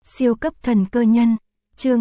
Siêu cấp thần cơ nhân, chương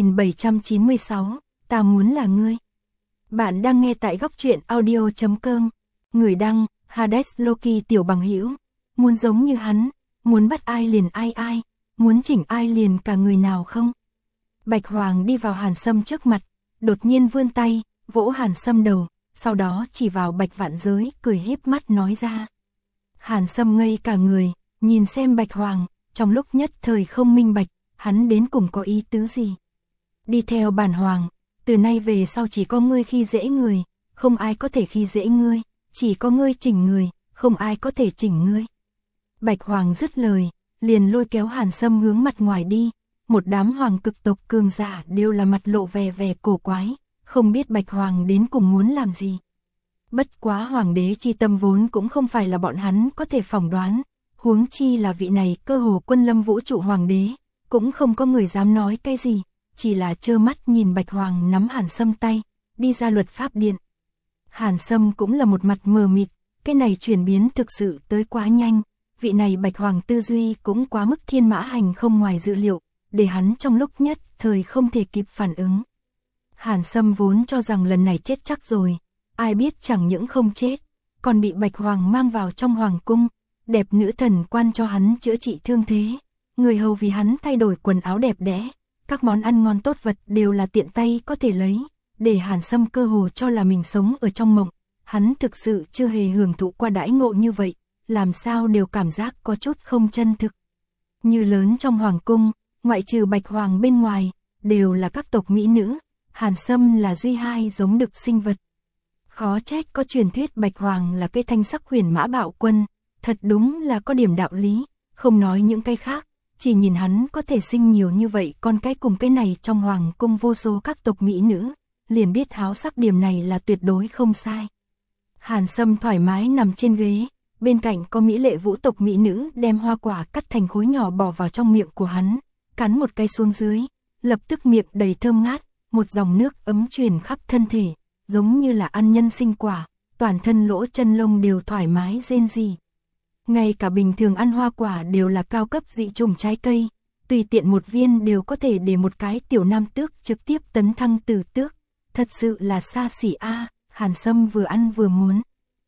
2796, ta muốn là ngươi. Bạn đang nghe tại góc truyện audio.com, người đăng, Hades Loki tiểu bằng hữu, muốn giống như hắn, muốn bắt ai liền ai, muốn chỉnh ai liền cả người nào không? Bạch Hoàng đi vào Hàn Sâm trước mặt, đột nhiên vươn tay, vỗ Hàn Sâm đầu, sau đó chỉ vào Bạch Vạn Giới, cười híp mắt nói ra. Hàn Sâm ngây cả người, nhìn xem Bạch Hoàng, trong lúc nhất thời không minh bạch, hắn đến cùng có ý tứ gì. Đi theo bản Hoàng, từ nay về sau chỉ có ngươi khi dễ người, không ai có thể khi dễ ngươi, chỉ có ngươi chỉnh người, không ai có thể chỉnh ngươi. Bạch Hoàng dứt lời, liền lôi kéo Hàn Sâm hướng mặt ngoài đi, một đám hoàng cực tộc cường giả đều là mặt lộ vẻ vẻ cổ quái, không biết Bạch Hoàng đến cùng muốn làm gì. Bất quá hoàng đế chi tâm vốn cũng không phải là bọn hắn có thể phỏng đoán, huống chi là vị này cơ hồ quân lâm vũ trụ hoàng đế, cũng không có người dám nói cái gì, chỉ là trơ mắt nhìn Bạch Hoàng nắm Hàn Sâm tay, đi ra luật pháp điện. Hàn Sâm cũng là một mặt mờ mịt, cái này chuyển biến thực sự tới quá nhanh, vị này Bạch Hoàng tư duy cũng quá mức thiên mã hành không ngoài dự liệu, để hắn trong lúc nhất thời không thể kịp phản ứng. Hàn Sâm vốn cho rằng lần này chết chắc rồi, ai biết chẳng những không chết, còn bị Bạch Hoàng mang vào trong hoàng cung, đẹp nữ thần quan cho hắn chữa trị thương thế, người hầu vì hắn thay đổi quần áo đẹp đẽ, các món ăn ngon tốt vật đều là tiện tay có thể lấy, để Hàn Sâm cơ hồ cho là mình sống ở trong mộng, hắn thực sự chưa hề hưởng thụ qua đãi ngộ như vậy, làm sao đều cảm giác có chút không chân thực. Như lớn trong hoàng cung, ngoại trừ Bạch Hoàng bên ngoài, đều là các tộc mỹ nữ, Hàn Sâm là duy hai giống đực sinh vật. Khó trách có truyền thuyết Bạch Hoàng là cây thanh sắc huyền mã bạo quân, thật đúng là có điểm đạo lý, không nói những cái khác, chỉ nhìn hắn có thể sinh nhiều như vậy con cái cùng cái này trong hoàng cung vô số các tộc mỹ nữ, liền biết háo sắc điểm này là tuyệt đối không sai. Hàn Sâm thoải mái nằm trên ghế, bên cạnh có mỹ lệ vũ tộc mỹ nữ đem hoa quả cắt thành khối nhỏ bỏ vào trong miệng của hắn, cắn một cái xuống dưới, lập tức miệng đầy thơm ngát, một dòng nước ấm truyền khắp thân thể, giống như là ăn nhân sinh quả, toàn thân lỗ chân lông đều thoải mái rên rỉ. Ngay cả bình thường ăn hoa quả đều là cao cấp dị chủng trái cây, tùy tiện một viên đều có thể để một cái tiểu nam tước trực tiếp tấn thăng từ tước, thật sự là xa xỉ a. Hàn Sâm vừa ăn vừa muốn.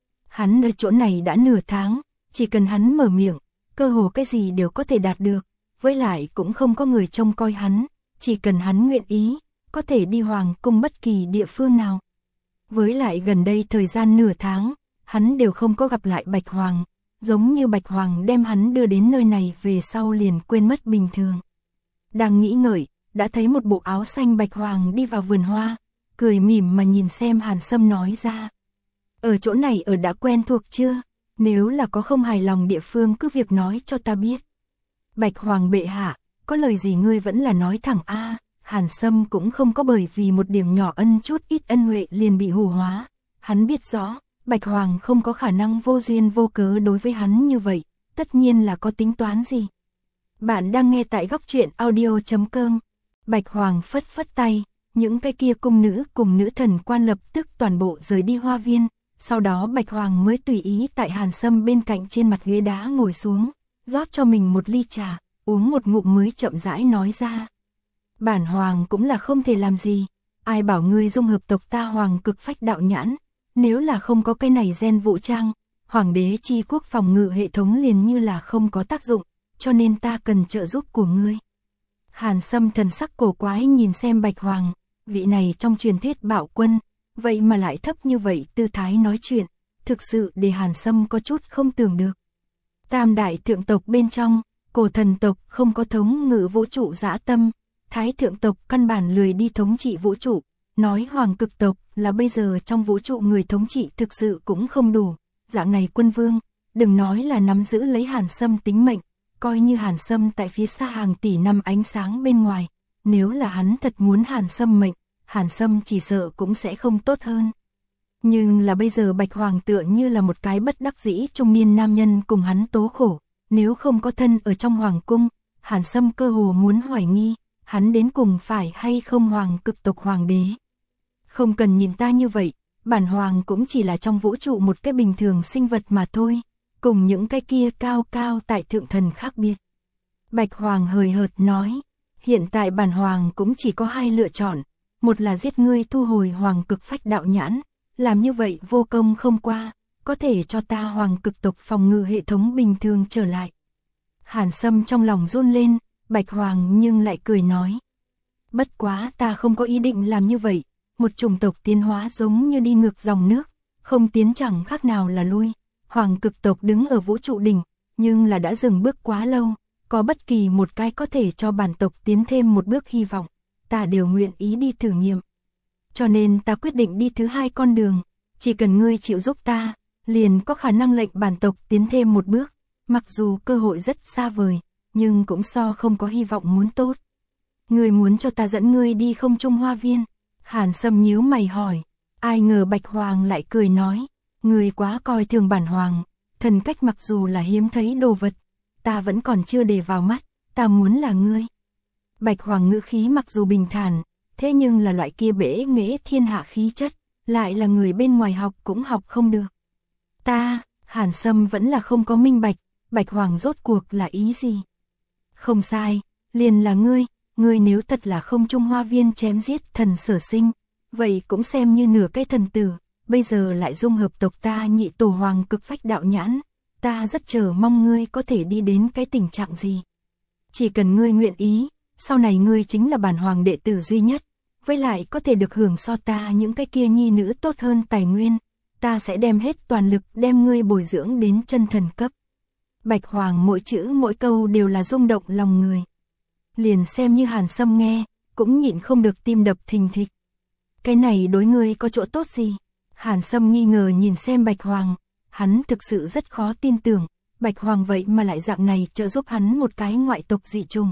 Hắn ở chỗ này đã nửa tháng, chỉ cần hắn mở miệng, cơ hồ cái gì đều có thể đạt được, với lại cũng không có người trông coi hắn, chỉ cần hắn nguyện ý, có thể đi hoàng cung bất kỳ địa phương nào. Với lại gần đây thời gian nửa tháng, hắn đều không có gặp lại Bạch Hoàng, giống như Bạch Hoàng đem hắn đưa đến nơi này về sau liền quên mất bình thường. Đang nghĩ ngợi, đã thấy một bộ áo xanh Bạch Hoàng đi vào vườn hoa, cười mỉm mà nhìn xem Hàn Sâm nói ra. Ở chỗ này ở đã quen thuộc chưa? Nếu là có không hài lòng địa phương cứ việc nói cho ta biết. Bạch Hoàng bệ hạ, có lời gì ngươi vẫn là nói thẳng a. Hàn Sâm cũng không có bởi vì một điểm nhỏ chút ít ân huệ liền bị hù hóa. Hắn biết rõ, Bạch Hoàng không có khả năng vô duyên vô cớ đối với hắn như vậy, tất nhiên là có tính toán gì. Bạn đang nghe tại góc truyện audio.com. Bạch Hoàng phất phất tay, những cái kia cung nữ cùng nữ thần quan lập tức toàn bộ rời đi hoa viên, sau đó Bạch Hoàng mới tùy ý tại Hàn Sâm bên cạnh trên mặt ghế đá ngồi xuống, rót cho mình một ly trà, uống một ngụm mới chậm rãi nói ra. Bản Hoàng cũng là không thể làm gì, ai bảo ngươi dung hợp tộc ta Hoàng cực phách đạo nhãn, nếu là không có cái này gen vũ trang, Hoàng đế chi quốc phòng ngự hệ thống liền như là không có tác dụng, cho nên ta cần trợ giúp của ngươi. Hàn Sâm thần sắc cổ quái nhìn xem Bạch Hoàng, vị này trong truyền thuyết bạo quân, vậy mà lại thấp như vậy tư thái nói chuyện, thực sự để Hàn Sâm có chút không tưởng được. Tam đại thượng tộc bên trong, cổ thần tộc không có thống ngự vũ trụ dã tâm, thái thượng tộc căn bản lười đi thống trị vũ trụ, nói hoàng cực tộc là bây giờ trong vũ trụ người thống trị thực sự cũng không đủ, dạng này quân vương, đừng nói là nắm giữ lấy Hàn Sâm tính mệnh, coi như Hàn Sâm tại phía xa hàng tỷ năm ánh sáng bên ngoài, nếu là hắn thật muốn Hàn Sâm mệnh, Hàn Sâm chỉ sợ cũng sẽ không tốt hơn. Nhưng là bây giờ Bạch Hoàng tựa như là một cái bất đắc dĩ trung niên nam nhân cùng hắn tố khổ, nếu không có thân ở trong hoàng cung, Hàn Sâm cơ hồ muốn hoài nghi, hắn đến cùng phải hay không hoàng cực tộc hoàng đế. Không cần nhìn ta như vậy, bản Hoàng cũng chỉ là trong vũ trụ một cái bình thường sinh vật mà thôi, cùng những cái kia cao cao tại thượng thần khác biệt. Bạch Hoàng hời hợt nói, hiện tại bản Hoàng cũng chỉ có hai lựa chọn, một là giết ngươi thu hồi Hoàng Cực Phách Đạo Nhãn, làm như vậy vô công không qua, có thể cho ta Hoàng Cực tộc phòng ngự hệ thống bình thường trở lại. Hàn Sâm trong lòng run lên, Bạch Hoàng nhưng lại cười nói. Bất quá ta không có ý định làm như vậy, một chủng tộc tiến hóa giống như đi ngược dòng nước, không tiến chẳng khác nào là lui. Hoàng Cực tộc đứng ở vũ trụ đỉnh, nhưng là đã dừng bước quá lâu, có bất kỳ một cái có thể cho bản tộc tiến thêm một bước hy vọng, ta đều nguyện ý đi thử nghiệm. Cho nên ta quyết định đi thứ hai con đường, chỉ cần ngươi chịu giúp ta, liền có khả năng lệnh bản tộc tiến thêm một bước, mặc dù cơ hội rất xa vời, nhưng cũng so không có hy vọng muốn tốt. Ngươi muốn cho ta dẫn ngươi đi Không Trung Hoa Viên? Hàn Sâm nhíu mày hỏi, ai ngờ Bạch Hoàng lại cười nói, ngươi quá coi thường bản Hoàng, thần cách mặc dù là hiếm thấy đồ vật, ta vẫn còn chưa để vào mắt, ta muốn là ngươi. Bạch Hoàng ngữ khí mặc dù bình thản, thế nhưng là loại kia bể nghệ thiên hạ khí chất, lại là người bên ngoài học cũng học không được. Ta, Hàn Sâm vẫn là không có minh bạch, Bạch Hoàng rốt cuộc là ý gì? Không sai, liền là ngươi nếu thật là Không Trung Hoa Viên chém giết thần Sở Sinh, vậy cũng xem như nửa cái thần tử, bây giờ lại dung hợp tộc ta nhị tổ Hoàng Cực Phách Đạo Nhãn, ta rất chờ mong ngươi có thể đi đến cái tình trạng gì. Chỉ cần ngươi nguyện ý, sau này ngươi chính là bản Hoàng đệ tử duy nhất, với lại có thể được hưởng so ta những cái kia nhi nữ tốt hơn tài nguyên, ta sẽ đem hết toàn lực đem ngươi bồi dưỡng đến chân thần cấp. Bạch Hoàng mỗi chữ mỗi câu đều là rung động lòng người. Liền xem như Hàn Sâm nghe, cũng nhịn không được tim đập thình thịch. Cái này đối ngươi có chỗ tốt gì? Hàn Sâm nghi ngờ nhìn xem Bạch Hoàng, hắn thực sự rất khó tin tưởng, Bạch Hoàng vậy mà lại dạng này trợ giúp hắn một cái ngoại tộc dị trùng.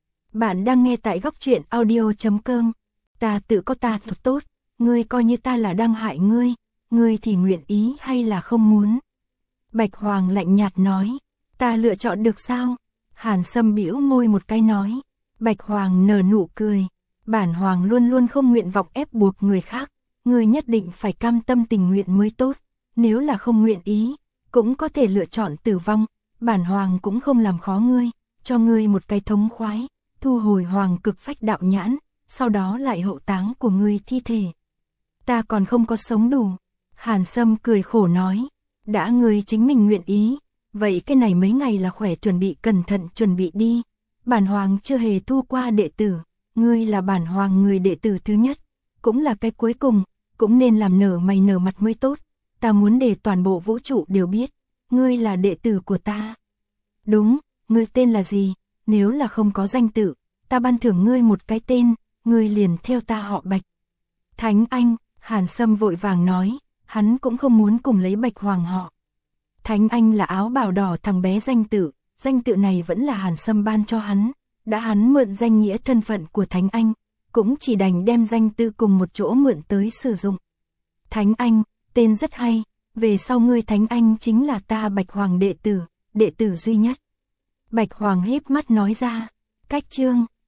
Bạn đang nghe tại Góc Truyện Audio.com, ta tự có ta thật tốt, ngươi coi như ta là đang hại ngươi thì nguyện ý hay là không muốn? Bạch Hoàng lạnh nhạt nói, ta lựa chọn được sao? Hàn Sâm bĩu môi một cái nói. Bạch Hoàng nở nụ cười, bản Hoàng luôn luôn không nguyện vọng ép buộc người khác, ngươi nhất định phải cam tâm tình nguyện mới tốt, nếu là không nguyện ý, cũng có thể lựa chọn tử vong, bản Hoàng cũng không làm khó ngươi, cho ngươi một cái thống khoái, thu hồi Hoàng Cực Phách Đạo Nhãn, sau đó lại hậu táng của ngươi thi thể. Ta còn không có sống đủ. Hàn Sâm cười khổ nói, đã ngươi chính mình nguyện ý, vậy cái này mấy ngày là khỏe chuẩn bị cẩn thận chuẩn bị đi. Bản Hoàng chưa hề thu qua đệ tử, ngươi là bản Hoàng người đệ tử thứ nhất, cũng là cái cuối cùng, cũng nên làm nở mày nở mặt mới tốt. Ta muốn để toàn bộ vũ trụ đều biết, ngươi là đệ tử của ta. Đúng, ngươi tên là gì? Nếu là không có danh tự, ta ban thưởng ngươi một cái tên, ngươi liền theo ta họ Bạch. Thánh Anh, Hàn Sâm vội vàng nói, hắn cũng không muốn cùng lấy Bạch Hoàng họ. Thánh Anh là áo bào đỏ thằng bé danh tự này vẫn là Hàn Sâm ban cho hắn, đã hắn mượn danh nghĩa thân phận của Thánh Anh, cũng chỉ đành đem danh tự cùng một chỗ mượn tới sử dụng. Thánh Anh, tên rất hay, về sau ngươi Thánh Anh chính là ta Bạch Hoàng đệ tử duy nhất. Bạch Hoàng híp mắt nói ra, cách chương